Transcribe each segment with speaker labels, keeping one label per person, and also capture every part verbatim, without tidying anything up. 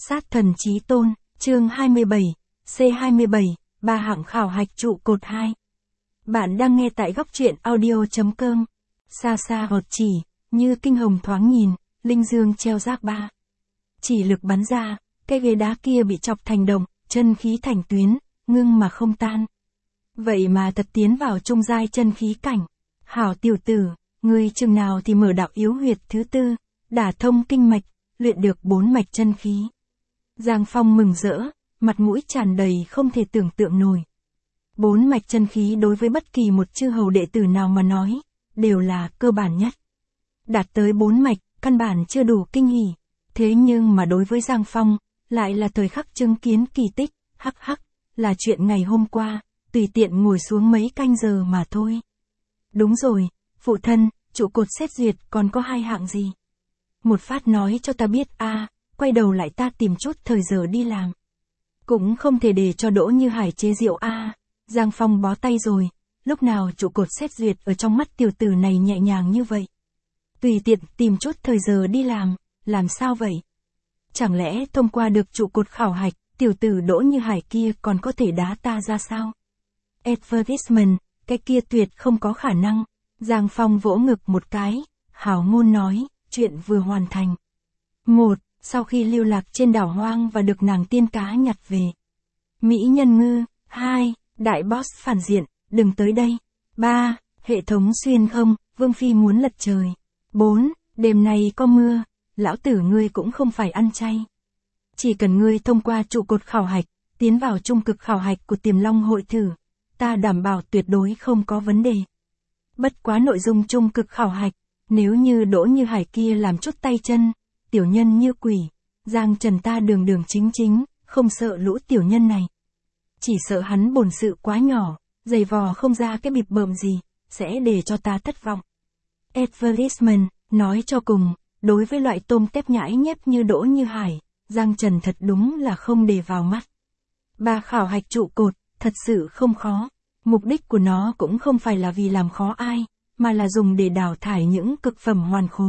Speaker 1: Sát thần chí tôn, chương hai mươi bảy, C hai mươi bảy, ba hạng khảo hạch trụ cột hai. Bạn đang nghe tại góc truyện audio.com. Xa xa hột chỉ, như kinh hồng thoáng nhìn, linh dương treo rác ba. Chỉ lực bắn ra, cái ghế đá kia bị chọc thành đồng, chân khí thành tuyến, ngưng mà không tan. Vậy mà thật tiến vào trung giai chân khí cảnh. Hảo tiểu tử, ngươi chừng nào thì mở đạo yếu huyệt thứ tư, đả thông kinh mạch, luyện được bốn mạch chân khí. Giang Phong mừng rỡ, mặt mũi tràn đầy không thể tưởng tượng nổi. Bốn mạch chân khí đối với bất kỳ một chư hầu đệ tử nào mà nói, đều là cơ bản nhất. Đạt tới bốn mạch, căn bản chưa đủ kinh hỉ. Thế nhưng mà đối với Giang Phong, lại là thời khắc chứng kiến kỳ tích, hắc hắc, là chuyện ngày hôm qua, tùy tiện ngồi xuống mấy canh giờ mà thôi. Đúng rồi, phụ thân, trụ cột xét duyệt còn có hai hạng gì? Một phát nói cho ta biết a, à, quay đầu lại ta tìm chút thời giờ đi làm. Cũng không thể để cho Đỗ Như Hải chế rượu a. À. Giang Phong bó tay rồi, lúc nào trụ cột xét duyệt ở trong mắt tiểu tử này nhẹ nhàng như vậy. Tùy tiện tìm chút thời giờ đi làm, làm sao vậy? Chẳng lẽ thông qua được trụ cột khảo hạch, tiểu tử Đỗ Như Hải kia còn có thể đá ta ra sao? Advertisement, cái kia tuyệt không có khả năng. Giang Phong vỗ ngực một cái, hảo ngôn nói, chuyện vừa hoàn thành. Một, sau khi lưu lạc trên đảo hoang và được nàng tiên cá nhặt về. Mỹ nhân ngư. Hai, đại boss phản diện, đừng tới đây. Ba, hệ thống xuyên không, Vương Phi muốn lật trời. Bốn, đêm nay có mưa, lão tử ngươi cũng không phải ăn chay. Chỉ cần ngươi thông qua trụ cột khảo hạch, tiến vào trung cực khảo hạch của Tiềm Long hội thử, ta đảm bảo tuyệt đối không có vấn đề. Bất quá nội dung trung cực khảo hạch, nếu như Đỗ Như Hải kia làm chút tay chân, tiểu nhân như quỷ, Giang Trần ta đường đường chính chính, không sợ lũ tiểu nhân này. Chỉ sợ hắn bổn sự quá nhỏ, giày vò không ra cái bịp bợm gì, sẽ để cho ta thất vọng. Advertisement, nói cho cùng, đối với loại tôm tép nhãi nhép như Đỗ Như Hải, Giang Trần thật đúng là không để vào mắt. Ba khảo hạch trụ cột, thật sự không khó. Mục đích của nó cũng không phải là vì làm khó ai, mà là dùng để đào thải những cực phẩm hoàn khố.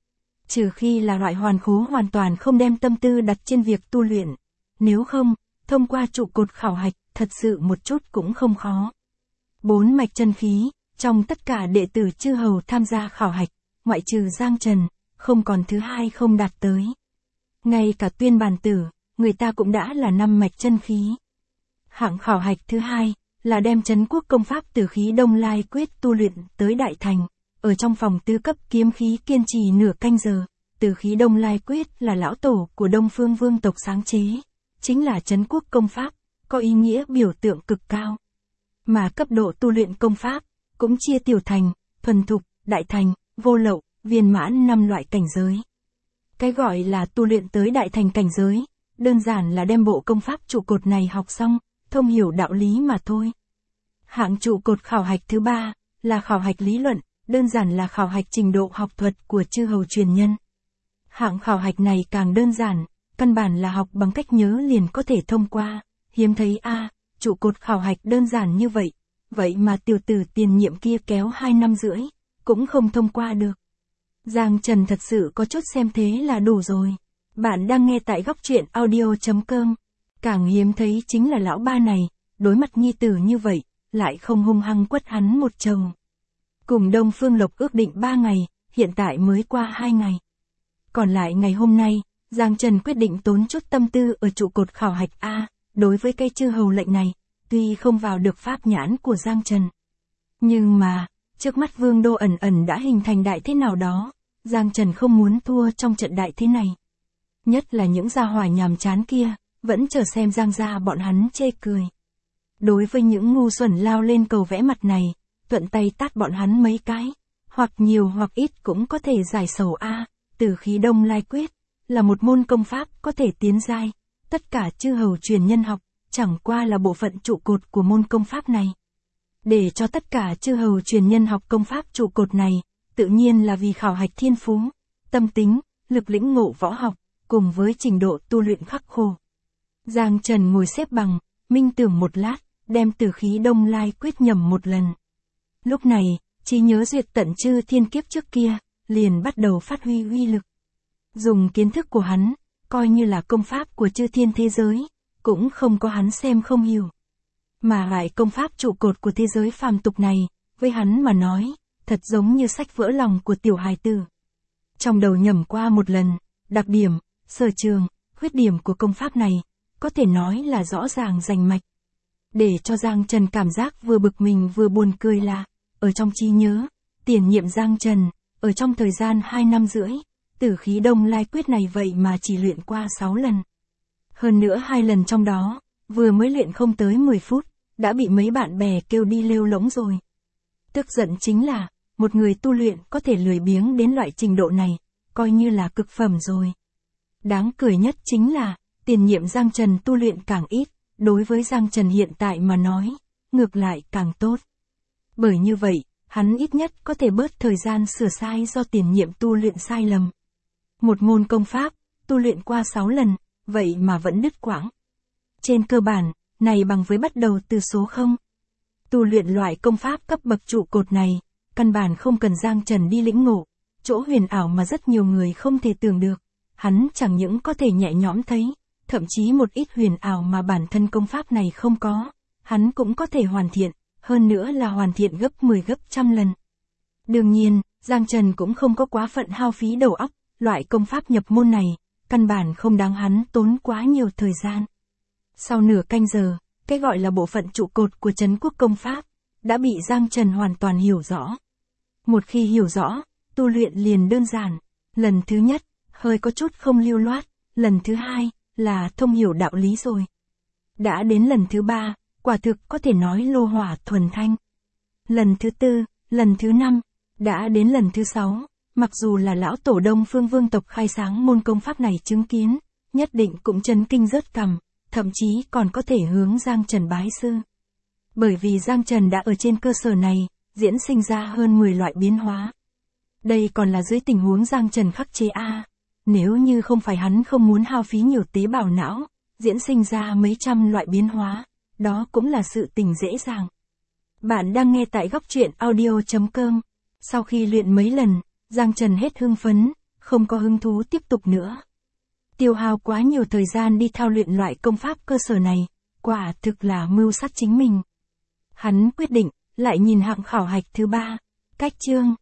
Speaker 1: Trừ khi là loại hoàn khố hoàn toàn không đem tâm tư đặt trên việc tu luyện. Nếu không, thông qua trụ cột khảo hạch, thật sự một chút cũng không khó. Bốn mạch chân khí, trong tất cả đệ tử chư hầu tham gia khảo hạch, ngoại trừ Giang Trần, không còn thứ hai không đạt tới. Ngay cả Tuyên Bàn Tử, người ta cũng đã là năm mạch chân khí. Hạng khảo hạch thứ hai, là đem Trấn Quốc công pháp Tử khí Đông Lai quyết tu luyện tới đại thành, ở trong phòng tứ cấp kiếm khí kiên trì nửa canh giờ. Tử khí Đông Lai quyết là lão tổ của Đông Phương Vương tộc sáng chế, chính là Trấn Quốc công pháp, có ý nghĩa biểu tượng cực cao. Mà cấp độ tu luyện công pháp, cũng chia tiểu thành, thuần thục, đại thành, vô lậu, viên mãn năm loại cảnh giới. Cái gọi là tu luyện tới đại thành cảnh giới, đơn giản là đem bộ công pháp trụ cột này học xong, thông hiểu đạo lý mà thôi. Hạng trụ cột khảo hạch thứ ba, là khảo hạch lý luận, đơn giản là khảo hạch trình độ học thuật của chư hầu truyền nhân. Hạng khảo hạch này càng đơn giản, căn bản là học bằng cách nhớ liền có thể thông qua, hiếm thấy a, à, trụ cột khảo hạch đơn giản như vậy, vậy mà tiểu tử tiền nhiệm kia kéo hai năm rưỡi, cũng không thông qua được. Giang Trần thật sự có chút xem thế là đủ rồi. Bạn đang nghe tại góc truyện audio.com. Càng hiếm thấy chính là lão ba này, đối mặt nhi tử như vậy, lại không hung hăng quất hắn một chầu. Cùng Đông Phương Lộc ước định ba ngày, hiện tại mới qua hai ngày. Còn lại ngày hôm nay, Giang Trần quyết định tốn chút tâm tư ở trụ cột khảo hạch A, đối với cây chư hầu lệnh này, tuy không vào được pháp nhãn của Giang Trần. Nhưng mà, trước mắt Vương đô ẩn ẩn đã hình thành đại thế nào đó, Giang Trần không muốn thua trong trận đại thế này. Nhất là những gia hỏa nhàm chán kia, vẫn chờ xem Giang gia bọn hắn chê cười. Đối với những ngu xuẩn lao lên cầu vẽ mặt này, thuận tay tát bọn hắn mấy cái, hoặc nhiều hoặc ít cũng có thể giải sầu a. Tử khí Đông Lai quyết là một môn công pháp có thể tiến giai, tất cả chư hầu truyền nhân học, chẳng qua là bộ phận trụ cột của môn công pháp này. Để cho tất cả chư hầu truyền nhân học công pháp trụ cột này, tự nhiên là vì khảo hạch thiên phú, tâm tính, lực lĩnh ngộ võ học, cùng với trình độ tu luyện khắc khổ. Giang Trần ngồi xếp bằng, minh tưởng một lát, đem Tử khí Đông Lai quyết nhẩm một lần. Lúc này, trí nhớ duyệt tận chư thiên kiếp trước kia, liền bắt đầu phát huy uy lực. Dùng kiến thức của hắn, coi như là công pháp của chư thiên thế giới, cũng không có hắn xem không hiểu. Mà lại công pháp trụ cột của thế giới phàm tục này, với hắn mà nói, thật giống như sách vỡ lòng của tiểu hài tử. Trong đầu nhẩm qua một lần, đặc điểm, sở trường, khuyết điểm của công pháp này, có thể nói là rõ ràng rành mạch. Để cho Giang Trần cảm giác vừa bực mình vừa buồn cười là, ở trong trí nhớ, tiền nhiệm Giang Trần, ở trong thời gian hai năm rưỡi, tử khí đông lai quyết này vậy mà chỉ luyện qua sáu lần. Hơn nữa hai lần trong đó, vừa mới luyện không tới mười phút, đã bị mấy bạn bè kêu đi lêu lỗng rồi. Tức giận chính là, một người tu luyện có thể lười biếng đến loại trình độ này, coi như là cực phẩm rồi. Đáng cười nhất chính là, tiền nhiệm Giang Trần tu luyện càng ít, đối với Giang Trần hiện tại mà nói, ngược lại càng tốt. Bởi như vậy, hắn ít nhất có thể bớt thời gian sửa sai do tiền nhiệm tu luyện sai lầm. Một môn công pháp, tu luyện qua sáu lần, vậy mà vẫn đứt quãng. Trên cơ bản, này bằng với bắt đầu từ số không. Tu luyện loại công pháp cấp bậc trụ cột này, căn bản không cần Giang Trần đi lĩnh ngộ, chỗ huyền ảo mà rất nhiều người không thể tưởng được, hắn chẳng những có thể nhẹ nhõm thấy, thậm chí một ít huyền ảo mà bản thân công pháp này không có, hắn cũng có thể hoàn thiện, hơn nữa là hoàn thiện gấp mười gấp trăm lần. Đương nhiên, Giang Trần cũng không có quá phận hao phí đầu óc, loại công pháp nhập môn này, căn bản không đáng hắn tốn quá nhiều thời gian. Sau nửa canh giờ, cái gọi là bộ phận trụ cột của Trấn Quốc công pháp, đã bị Giang Trần hoàn toàn hiểu rõ. Một khi hiểu rõ, tu luyện liền đơn giản. Lần thứ nhất, hơi có chút không lưu loát, lần thứ hai, là thông hiểu đạo lý rồi. Đã đến lần thứ ba, quả thực có thể nói lô hỏa thuần thanh. Lần thứ tư, lần thứ năm, đã đến lần thứ sáu, mặc dù là lão tổ Đông Phương Vương tộc khai sáng môn công pháp này chứng kiến, nhất định cũng chấn kinh rớt cằm, thậm chí còn có thể hướng Giang Trần bái sư. Bởi vì Giang Trần đã ở trên cơ sở này, diễn sinh ra hơn mười loại biến hóa. Đây còn là dưới tình huống Giang Trần khắc chế A. Nếu như không phải hắn không muốn hao phí nhiều tế bào não, diễn sinh ra mấy trăm loại biến hóa, đó cũng là sự tình dễ dàng. Bạn đang nghe tại góc truyện audio chấm com. Sau khi luyện mấy lần, Giang Trần hết hưng phấn, không có hứng thú tiếp tục nữa. Tiêu hao quá nhiều thời gian đi thao luyện loại công pháp cơ sở này, quả thực là mưu sát chính mình. Hắn quyết định, lại nhìn hạng khảo hạch thứ ba, cách chương.